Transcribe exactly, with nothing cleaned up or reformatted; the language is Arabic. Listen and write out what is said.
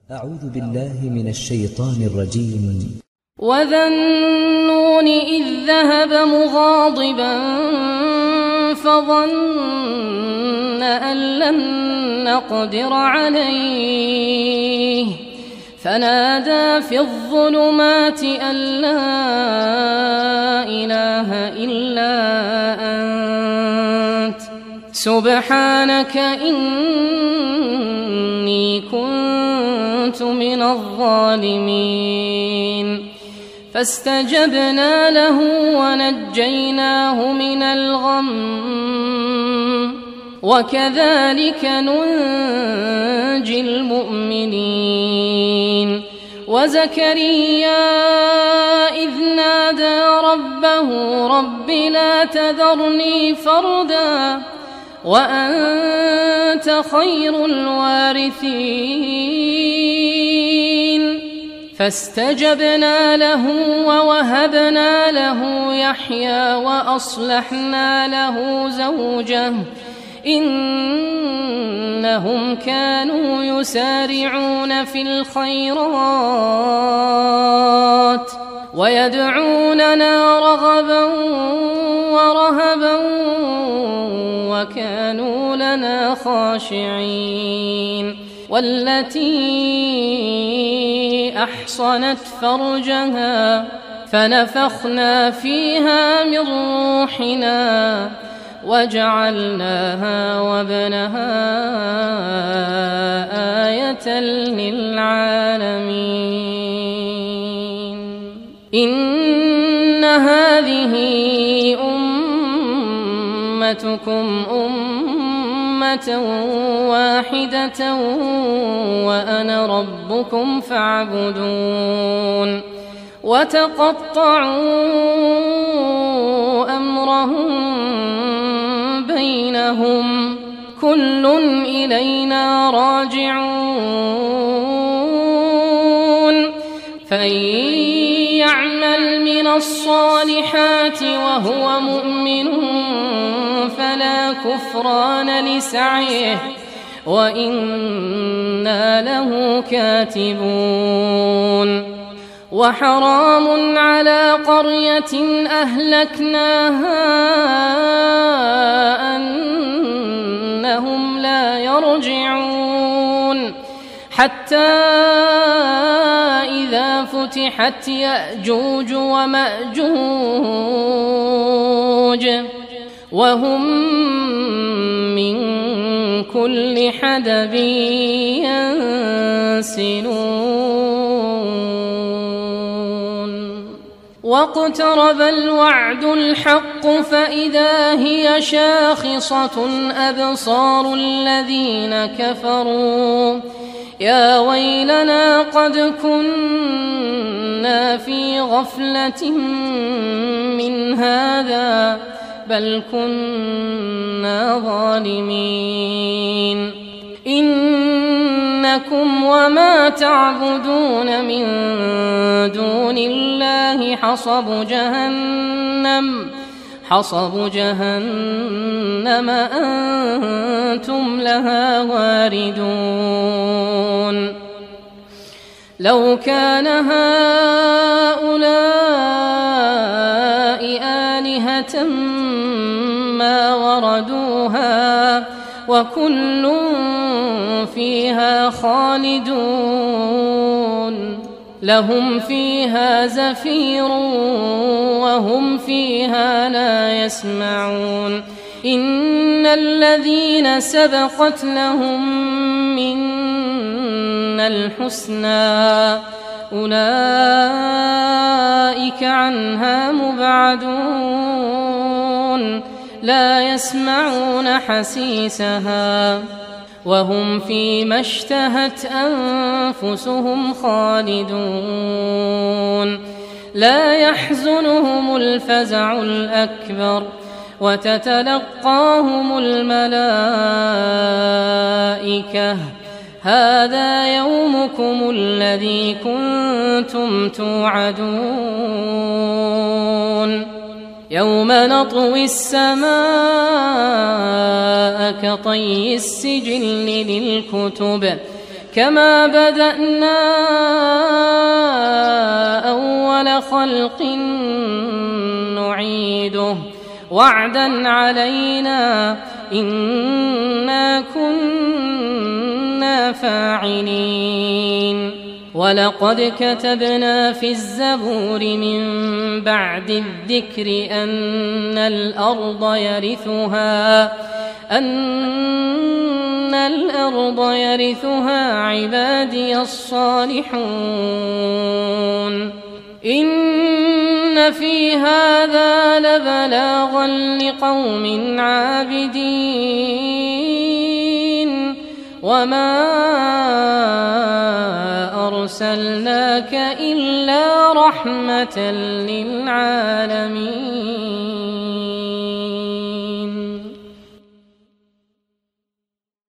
أعوذ بالله من الشيطان الرجيم. وذا النون إذ ذهب مغاضبا فظن أن لن نقدر عليه فنادى في الظلمات أن لا إله إلا أنت سبحانك إني كنت من الظالمين. فاستجبنا له ونجيناه من الغم وكذلك ننجي المؤمنين. وزكريا إذ نادى ربه رب لا تذرني فردا وأنت خير الوارثين. فاستجبنا له ووهبنا له يحيى وأصلحنا له زوجه إنهم كانوا يسارعون في الخيرات ويدعوننا رغبا ورهبا وكانوا لنا خاشعين. والتي أحصنت فرجها فنفخنا فيها من روحنا وجعلناها وابنها آية للعالمين. إن هذه أمتكم أمة واحدة وأنا ربكم فاعبدون. وتقطعوا أمرهم بينهم كل إلينا راجعون. فإن يعمل من الصالحات وهو مؤمن فلا كفران لسعيه وإنا له كاتبون. وحرام على قرية أهلكناها أنهم لا يرجعون حتى إذا فتحت يأجوج ومأجوج وهم من كل حدب ينسلون. واقترب الوعد الحق فإذا هي شاخصة أبصار الذين كفروا يا ويلنا قد كنا في غفلة من هذا بل كنا ظالمين. إنكم وما تعبدون من دون الله حصب جهنم حصب جهنم أنتم لها واردون. لو كان هؤلاء آلهة ما وردوها وكل فيها خالدون. لهم فيها زفير وهم فيها لا يسمعون. إن الذين سبقت لهم منا الحسنى أولئك عنها مبعدون لا يسمعون حسيسها وهم فيما اشتهت أنفسهم خالدون. لا يحزنهم الفزع الأكبر وتتلقاهم الملائكة هذا يومكم الذي كنتم توعدون. يوم نطوي السماء كطي السجل للكتب كما بدأنا أول خلق نعيده وعدا علينا إنا كنا فاعلين ولقد كتبنا في الزبور من بعد الذكر أن الأرض يرثها أن الأرض يرثها عبادي الصالحون إن في هذا لبلاغا لقوم عابدين وما أرسلناك إلا رحمة للعالمين.